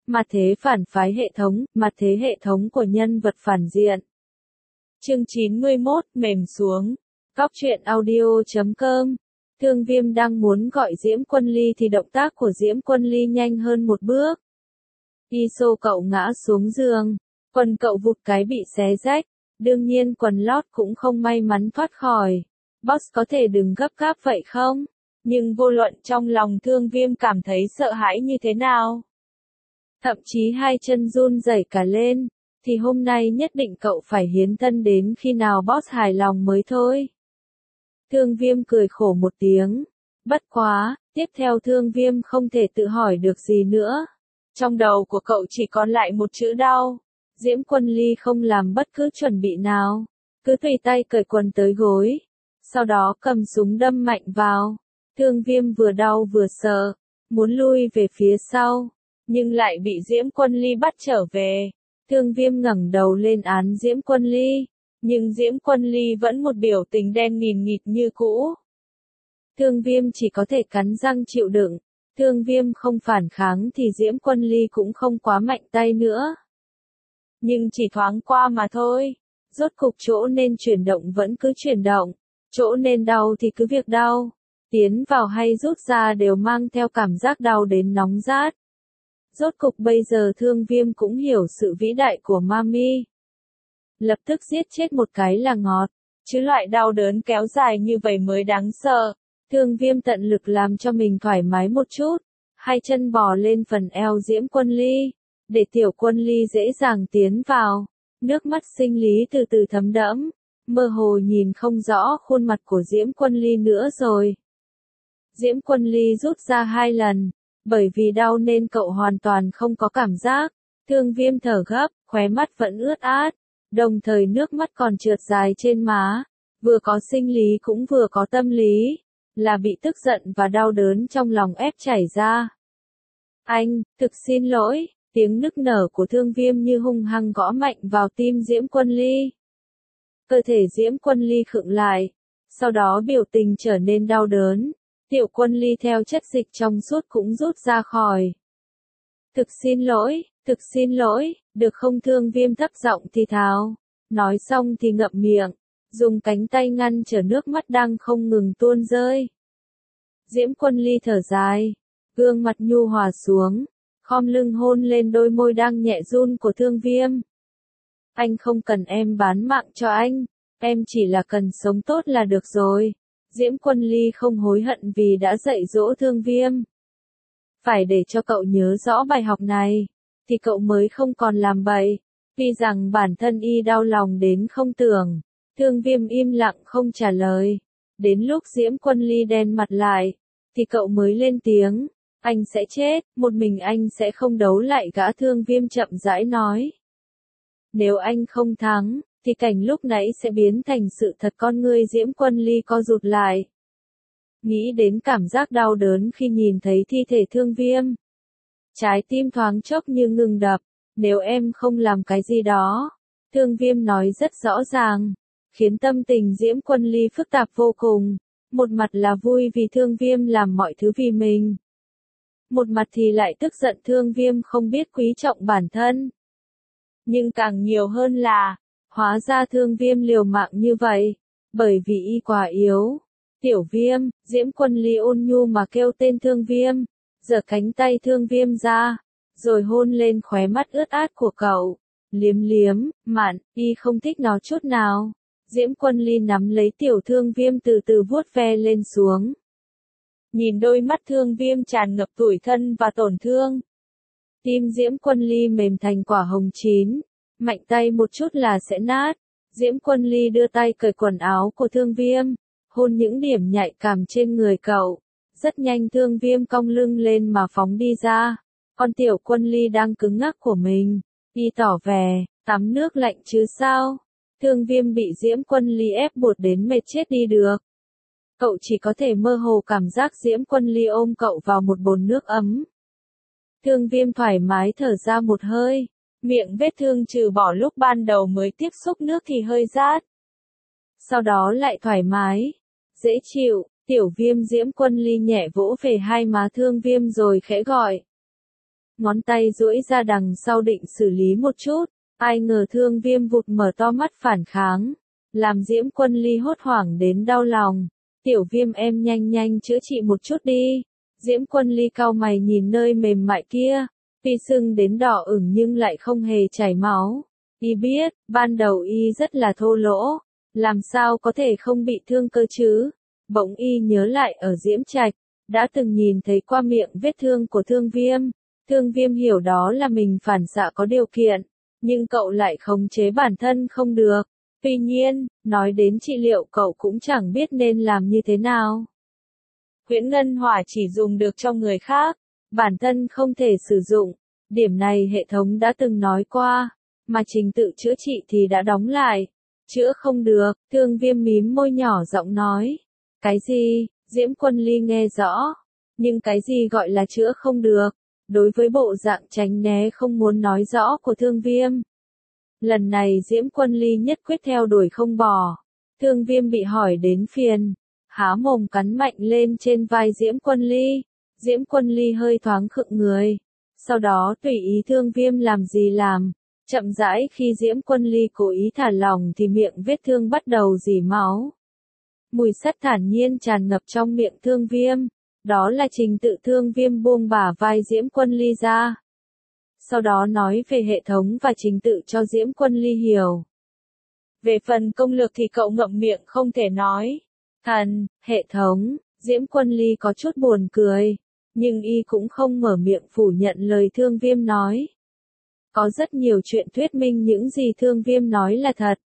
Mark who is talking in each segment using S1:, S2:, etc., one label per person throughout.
S1: Mặt thế phản phái hệ thống, mặt thế hệ thống của nhân vật phản diện. Chương 91, mềm xuống. Góc truyện audio.com. Thương Viêm đang muốn gọi Diễm Quân Ly thì động tác của Diễm Quân Ly nhanh hơn một bước. Y xô cậu ngã xuống giường, quần cậu vụt cái bị xé rách, đương nhiên quần lót cũng không may mắn thoát khỏi. Boss có thể đừng gấp gáp vậy không? Nhưng vô luận trong lòng Thương Viêm cảm thấy sợ hãi như thế nào, thậm chí hai chân run rẩy cả lên, thì hôm nay nhất định cậu phải hiến thân đến khi nào boss hài lòng mới thôi. Thương Viêm cười khổ một tiếng. Bất quá, tiếp theo Thương Viêm không thể tự hỏi được gì nữa. Trong đầu của cậu chỉ còn lại một chữ đau. Diễm Quân Ly không làm bất cứ chuẩn bị nào, cứ tùy tay cởi quần tới gối, sau đó cầm súng đâm mạnh vào. Thương Viêm vừa đau vừa sợ, muốn lui về phía sau, nhưng lại bị Diễm Quân Ly bắt trở về. Thương Viêm ngẩng đầu lên án Diễm Quân Ly, nhưng Diễm Quân Ly vẫn một biểu tình đen nghìn nghịt như cũ. Thương Viêm chỉ có thể cắn răng chịu đựng. Thương Viêm không phản kháng thì Diễm Quân Ly cũng không quá mạnh tay nữa. Nhưng chỉ thoáng qua mà thôi. Rốt cục chỗ nên chuyển động vẫn cứ chuyển động, chỗ nên đau thì cứ việc đau. Tiến vào hay rút ra đều mang theo cảm giác đau đến nóng rát. Rốt cục bây giờ Thương Viêm cũng hiểu sự vĩ đại của Mami. Lập tức giết chết một cái là ngọt, chứ loại đau đớn kéo dài như vậy mới đáng sợ. Thương Viêm tận lực làm cho mình thoải mái một chút, hai chân bò lên phần eo Diễm Quân Ly, để Tiểu Quân Ly dễ dàng tiến vào. Nước mắt sinh lý từ từ thấm đẫm, mơ hồ nhìn không rõ khuôn mặt của Diễm Quân Ly nữa rồi. Diễm Quân Ly rút ra 2 lần, bởi vì đau nên cậu hoàn toàn không có cảm giác. Thương Viêm thở gấp, khóe mắt vẫn ướt át, đồng thời nước mắt còn trượt dài trên má, vừa có sinh lý cũng vừa có tâm lý, là bị tức giận và đau đớn trong lòng ép chảy ra. Anh, thực xin lỗi, tiếng nức nở của Thương Viêm như hung hăng gõ mạnh vào tim Diễm Quân Ly. Cơ thể Diễm Quân Ly khựng lại, sau đó biểu tình trở nên đau đớn. Tiểu Quân Ly theo chất dịch trong suốt cũng rút ra khỏi. Thực xin lỗi, được không? Thương Viêm thấp giọng thì thào. Nói xong thì ngậm miệng, dùng cánh tay ngăn trở nước mắt đang không ngừng tuôn rơi. Diễm Quân Ly thở dài, gương mặt nhu hòa xuống, khom lưng hôn lên đôi môi đang nhẹ run của Thương Viêm. Anh không cần em bán mạng cho anh, em chỉ là cần sống tốt là được rồi. Diễm Quân Ly không hối hận vì đã dạy dỗ Thương Viêm. Phải để cho cậu nhớ rõ bài học này, thì cậu mới không còn làm bậy. Tuy rằng bản thân y đau lòng đến không tưởng. Thương Viêm im lặng không trả lời. Đến lúc Diễm Quân Ly đen mặt lại, thì cậu mới lên tiếng. Anh sẽ chết, một mình anh sẽ không đấu lại gã. Thương Viêm chậm rãi nói. Nếu anh không thắng, thì cảnh lúc nãy sẽ biến thành sự thật. Con ngươi Diễm Quân Ly co rụt lại. Nghĩ đến cảm giác đau đớn khi nhìn thấy thi thể Thương Viêm, trái tim thoáng chốc như ngừng đập. Nếu em không làm cái gì đó, Thương Viêm nói rất rõ ràng, khiến tâm tình Diễm Quân Ly phức tạp vô cùng. Một mặt là vui vì Thương Viêm làm mọi thứ vì mình, một mặt thì lại tức giận Thương Viêm không biết quý trọng bản thân. Nhưng càng nhiều hơn là, hóa ra Thương Viêm liều mạng như vậy, bởi vì y quá yếu. Tiểu Viêm, Diễm Quân Ly ôn nhu mà kêu tên Thương Viêm, giở cánh tay Thương Viêm ra, rồi hôn lên khóe mắt ướt át của cậu. Liếm liếm, mạn, y không thích nó chút nào. Diễm Quân Ly nắm lấy Tiểu Thương Viêm từ từ vuốt ve lên xuống. Nhìn đôi mắt Thương Viêm tràn ngập tủi thân và tổn thương, tim Diễm Quân Ly mềm thành quả hồng chín, mạnh tay một chút là sẽ nát. Diễm Quân Ly đưa tay cởi quần áo của Thương Viêm, hôn những điểm nhạy cảm trên người cậu. Rất nhanh Thương Viêm cong lưng lên mà phóng đi ra. Con Tiểu Quân Ly đang cứng ngắc của mình, y tỏ vẻ, tắm nước lạnh chứ sao. Thương Viêm bị Diễm Quân Ly ép buộc đến mệt chết đi được. Cậu chỉ có thể mơ hồ cảm giác Diễm Quân Ly ôm cậu vào một bồn nước ấm. Thương Viêm thoải mái thở ra một hơi, miệng vết thương trừ bỏ lúc ban đầu mới tiếp xúc nước thì hơi rát. Sau đó lại thoải mái, dễ chịu. Tiểu Viêm. Diễm Quân Ly nhẹ vỗ về hai má Thương Viêm rồi khẽ gọi. ngón tay duỗi ra đằng sau định xử lý một chút, ai ngờ Thương Viêm vụt mở to mắt phản kháng, làm Diễm Quân Ly hốt hoảng đến đau lòng. Tiểu Viêm em nhanh nhanh chữa trị một chút đi. Diễm Quân Ly cau mày nhìn nơi mềm mại kia, tuy sưng đến đỏ ửng nhưng lại không hề chảy máu. Y biết, ban đầu y rất là thô lỗ, làm sao có thể không bị thương cơ chứ. Bỗng y nhớ lại ở Diễm Trạch, đã từng nhìn thấy qua miệng vết thương của Thương Viêm. Thương Viêm hiểu đó là mình phản xạ có điều kiện, nhưng cậu lại khống chế bản thân không được. Tuy nhiên, nói đến trị liệu cậu cũng chẳng biết nên làm như thế nào. Huyễn Ngân Hỏa chỉ dùng được cho người khác, bản thân không thể sử dụng. Điểm này hệ thống đã từng nói qua, mà trình tự chữa trị thì đã đóng lại. Chữa không được, Thương Viêm mím môi nhỏ giọng nói. Cái gì? Diễm Quân Ly nghe rõ. Nhưng cái gì gọi là chữa không được? Đối với bộ dạng tránh né không muốn nói rõ của Thương Viêm. Lần này Diễm Quân Ly nhất quyết theo đuổi không bỏ. Thương Viêm bị hỏi đến phiền, há mồm cắn mạnh lên trên vai Diễm Quân Ly. Diễm Quân Ly hơi thoáng khựng người. Sau đó tùy ý Thương Viêm làm gì làm. Chậm rãi khi Diễm Quân Ly cố ý thả lỏng thì miệng vết thương bắt đầu rỉ máu. Mùi sắt thản nhiên tràn ngập trong miệng Thương Viêm. Đó là trình tự Thương Viêm buông bả vai Diễm Quân Ly ra. Sau đó nói về hệ thống và trình tự cho Diễm Quân Ly hiểu. Về phần công lược thì cậu ngậm miệng không thể nói. Thần, hệ thống, Diễm Quân Ly có chút buồn cười, nhưng y cũng không mở miệng phủ nhận lời Thương Viêm nói. Có rất nhiều chuyện thuyết minh những gì Thương Viêm nói là thật.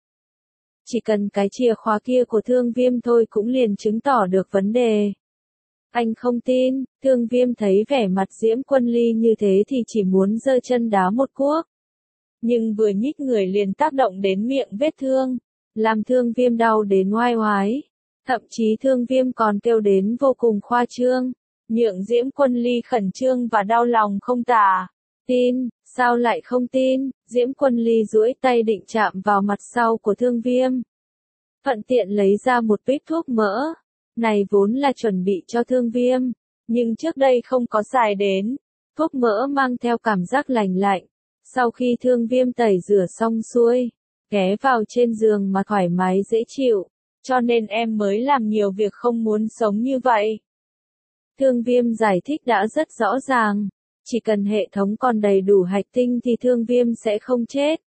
S1: Chỉ cần cái chìa khóa kia của Thương Viêm thôi cũng liền chứng tỏ được vấn đề. Anh không tin. Thương Viêm thấy vẻ mặt Diễm Quân Ly như thế thì chỉ muốn giơ chân đá một cuốc. Nhưng vừa nhích người liền tác động đến miệng vết thương, làm Thương Viêm đau đến oai oái. Thậm chí Thương Viêm còn kêu đến vô cùng khoa trương, nhượng Diễm Quân Ly khẩn trương và đau lòng không tả. Tin, sao lại không tin? Diễm Quân Ly duỗi tay định chạm vào mặt sau của Thương Viêm. Thuận tiện lấy ra một tuyết thuốc mỡ. Này vốn là chuẩn bị cho Thương Viêm, nhưng trước đây không có xài đến. Thuốc mỡ mang theo cảm giác lành lạnh. Sau khi Thương Viêm tẩy rửa xong xuôi, ghé vào trên giường mà thoải mái dễ chịu, cho nên em mới làm nhiều việc không muốn sống như vậy. Thương Viêm giải thích đã rất rõ ràng, chỉ cần hệ thống còn đầy đủ hạch tinh thì Thương Viêm sẽ không chết.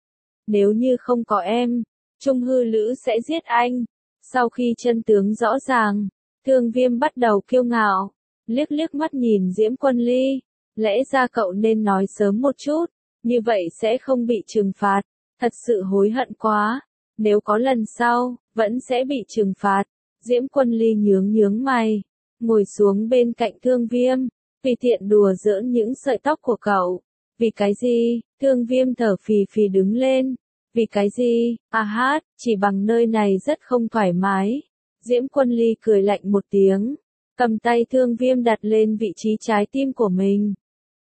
S1: Nếu như không có em, Trung Hư Lữ sẽ giết anh. Sau khi chân tướng rõ ràng, Thương Viêm bắt đầu kiêu ngạo, liếc liếc mắt nhìn Diễm Quân Ly. Lẽ ra cậu nên nói sớm một chút, như vậy sẽ không bị trừng phạt. Thật sự hối hận quá, nếu có lần sau, vẫn sẽ bị trừng phạt. Diễm Quân Ly nhướng mày, ngồi xuống bên cạnh Thương Viêm, tùy tiện đùa giỡn những sợi tóc của cậu. Vì cái gì? Thương Viêm thở phì phì đứng lên. Vì cái gì? Chỉ bằng nơi này rất không thoải mái. Diễm Quân Ly cười lạnh một tiếng, cầm tay Thương Viêm đặt lên vị trí trái tim của mình.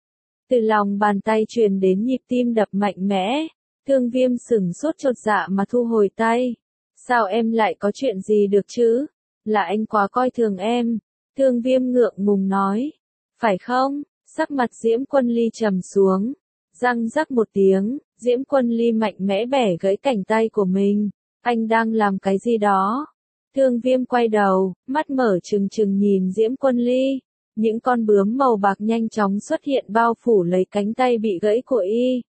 S1: Từ lòng bàn tay truyền đến nhịp tim đập mạnh mẽ. Thương Viêm sửng sốt chột dạ mà thu hồi tay. Sao em lại có chuyện gì được chứ? Là anh quá coi thường em. Thương Viêm ngượng ngùng nói. Phải không? Sắc mặt Diễm Quân Ly trầm xuống. Răng rắc một tiếng, Diễm Quân Ly mạnh mẽ bẻ gãy cánh tay của mình. Anh đang làm cái gì đó? Thương Viêm quay đầu, mắt mở trừng trừng nhìn Diễm Quân Ly. Những con bướm màu bạc nhanh chóng xuất hiện bao phủ lấy cánh tay bị gãy của y.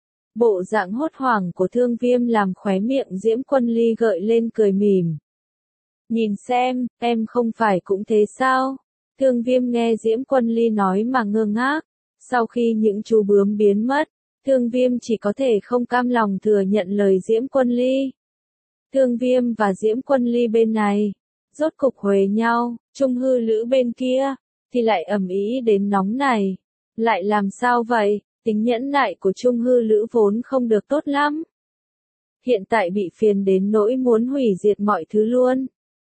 S1: Bộ dạng hốt hoảng của Thương Viêm làm khóe miệng Diễm Quân Ly gợi lên cười mỉm. Nhìn xem, em không phải cũng thế sao? Thương Viêm nghe Diễm Quân Ly nói mà ngơ ngác. Sau khi những chú bướm biến mất, Thương Viêm chỉ có thể không cam lòng thừa nhận lời Diễm Quân Ly. Thương Viêm và Diễm Quân Ly bên này, rốt cục huề nhau. Trung Hư Lữ bên kia, thì lại ầm ĩ đến nóng này. Lại làm sao vậy? Tính nhẫn nại của Trung Hư Lữ vốn không được tốt lắm. Hiện tại bị phiền đến nỗi muốn hủy diệt mọi thứ luôn.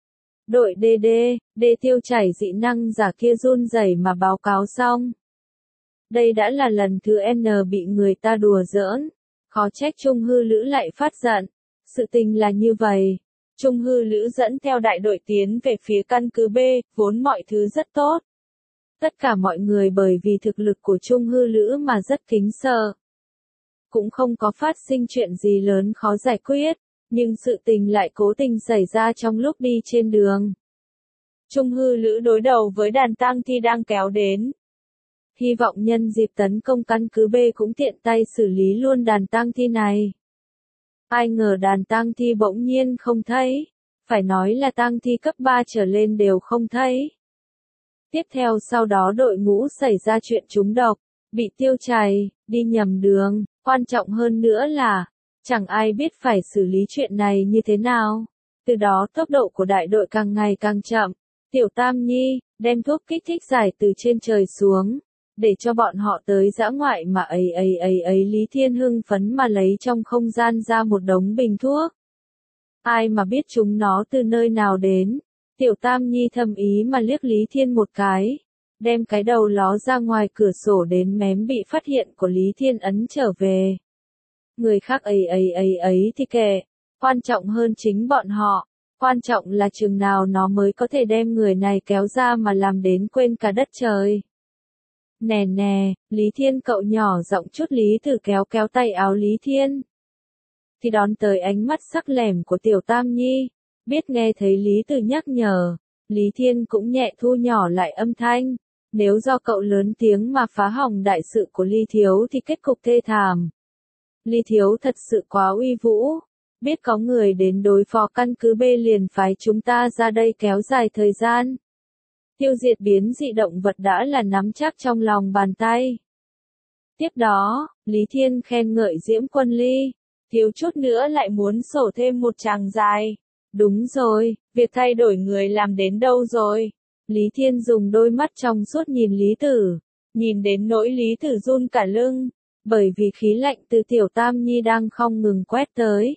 S1: Đội DD Tiêu Chảy dị năng giả kia run rẩy mà báo cáo xong. Đây đã là lần thứ N bị người ta đùa giỡn. Khó trách Trung Hư Lữ lại phát giận. Sự tình là như vậy. Trung Hư Lữ dẫn theo đại đội tiến về phía căn cứ B, vốn mọi thứ rất tốt. Tất cả mọi người bởi vì thực lực của Trung Hư Lữ mà rất kính sợ. Cũng không có phát sinh chuyện gì lớn khó giải quyết, nhưng sự tình lại cố tình xảy ra trong lúc đi trên đường. Trung Hư Lữ đối đầu với đàn tang thi đang kéo đến. Hy vọng nhân dịp tấn công căn cứ B cũng tiện tay xử lý luôn đàn tang thi này. Ai ngờ đàn tang thi bỗng nhiên không thấy, phải nói là tang thi cấp 3 trở lên đều không thấy. Tiếp theo sau đó đội ngũ xảy ra chuyện trúng độc, bị tiêu chảy, đi nhầm đường, quan trọng hơn nữa là, chẳng ai biết phải xử lý chuyện này như thế nào. Từ đó tốc độ của đại đội càng ngày càng chậm. Tiểu Tam Nhi, đem thuốc kích thích giải từ trên trời xuống, để cho bọn họ tới dã ngoại mà Lý Thiên hưng phấn mà lấy trong không gian ra một đống bình thuốc. Ai mà biết chúng nó từ nơi nào đến. Tiểu Tam Nhi thầm ý mà liếc Lý Thiên một cái, đem cái đầu ló ra ngoài cửa sổ đến mém bị phát hiện của Lý Thiên ấn trở về. Người khác thì kệ, quan trọng hơn chính bọn họ, quan trọng là chừng nào nó mới có thể đem người này kéo ra mà làm đến quên cả đất trời. Nè nè, Lý Thiên cậu nhỏ giọng chút. Lý Tử kéo kéo tay áo Lý Thiên. Thì đón tới ánh mắt sắc lẻm của Tiểu Tam Nhi, biết nghe thấy Lý Tử nhắc nhở, Lý Thiên cũng nhẹ thu nhỏ lại âm thanh. Nếu do cậu lớn tiếng mà phá hỏng đại sự của Lý Thiếu thì kết cục thê thảm. Lý Thiếu thật sự quá uy vũ, biết có người đến đối phó căn cứ B liền phái chúng ta ra đây kéo dài thời gian. Tiêu diệt biến dị động vật đã là nắm chắc trong lòng bàn tay. Tiếp đó, Lý Thiên khen ngợi Diễm Quân Ly, thiếu chút nữa lại muốn sổ thêm một tràng dài. Đúng rồi, việc thay đổi người làm đến đâu rồi? Lý Thiên dùng đôi mắt trong suốt nhìn Lý Tử, nhìn đến nỗi Lý Tử run cả lưng, bởi vì khí lạnh từ Tiểu Tam Nhi đang không ngừng quét tới.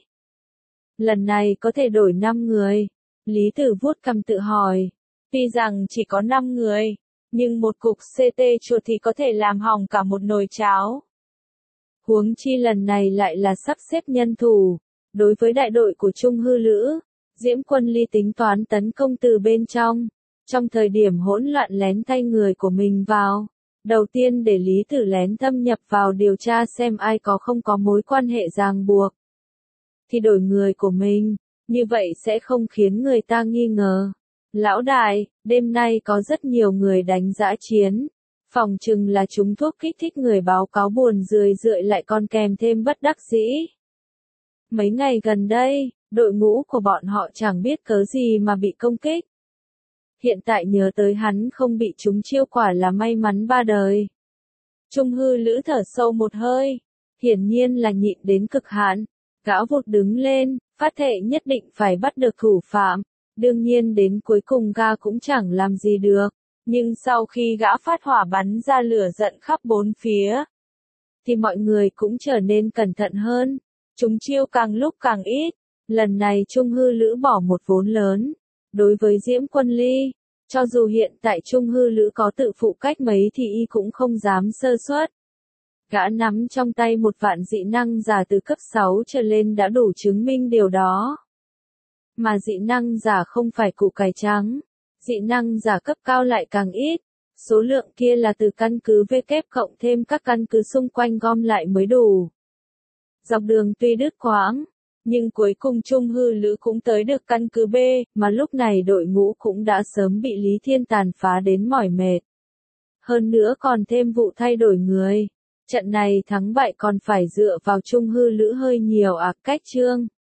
S1: Lần này có thể đổi 5 người. Lý Tử vuốt cằm tự hỏi. Tuy rằng chỉ có 5 người, nhưng một cục CT chuột thì có thể làm hỏng cả một nồi cháo. Huống chi lần này lại là sắp xếp nhân thủ. Đối với đại đội của Trung Hư Lữ, Diễm Quân Ly tính toán tấn công từ bên trong. Trong thời điểm hỗn loạn lén thay người của mình vào. Đầu tiên để Lý Tử lén thâm nhập vào điều tra xem ai có không có mối quan hệ ràng buộc. Thì đổi người của mình, như vậy sẽ không khiến người ta nghi ngờ. Lão đại, đêm nay có rất nhiều người đánh dã chiến. Phòng chừng là chúng thuốc kích thích người báo cáo buồn rười lại còn kèm thêm bất đắc dĩ. Mấy ngày gần đây, đội ngũ của bọn họ chẳng biết cớ gì mà bị công kích. Hiện tại nhớ tới hắn không bị chúng chiêu quả là may mắn ba đời. Trung Hư Lữ thở sâu một hơi, hiển nhiên là nhịn đến cực hạn. Gã vụt đứng lên, phát thệ nhất định phải bắt được thủ phạm. Đương nhiên đến cuối cùng gã cũng chẳng làm gì được. Nhưng sau khi gã phát hỏa bắn ra lửa giận khắp bốn phía, thì mọi người cũng trở nên cẩn thận hơn. Chúng chiêu càng lúc càng ít. Lần này Trung Hư Lữ bỏ một vốn lớn. Đối với Diễm Quân Ly, cho dù hiện tại Trung Hư Lữ có tự phụ cách mấy thì y cũng không dám sơ suất. Gã nắm trong tay một vạn dị năng giả từ cấp 6 trở lên đã đủ chứng minh điều đó. Mà dị năng giả không phải củ cải trắng, dị năng giả cấp cao lại càng ít, số lượng kia là từ căn cứ V kép cộng thêm các căn cứ xung quanh gom lại mới đủ. Dọc đường tuy đứt quãng, nhưng cuối cùng Trung Hư Lữ cũng tới được căn cứ B, mà lúc này đội ngũ cũng đã sớm bị Lý Thiên tàn phá đến mỏi mệt. Hơn nữa còn thêm vụ thay đổi người. Trận này thắng bại còn phải dựa vào Trung Hư Lữ hơi nhiều cách chương.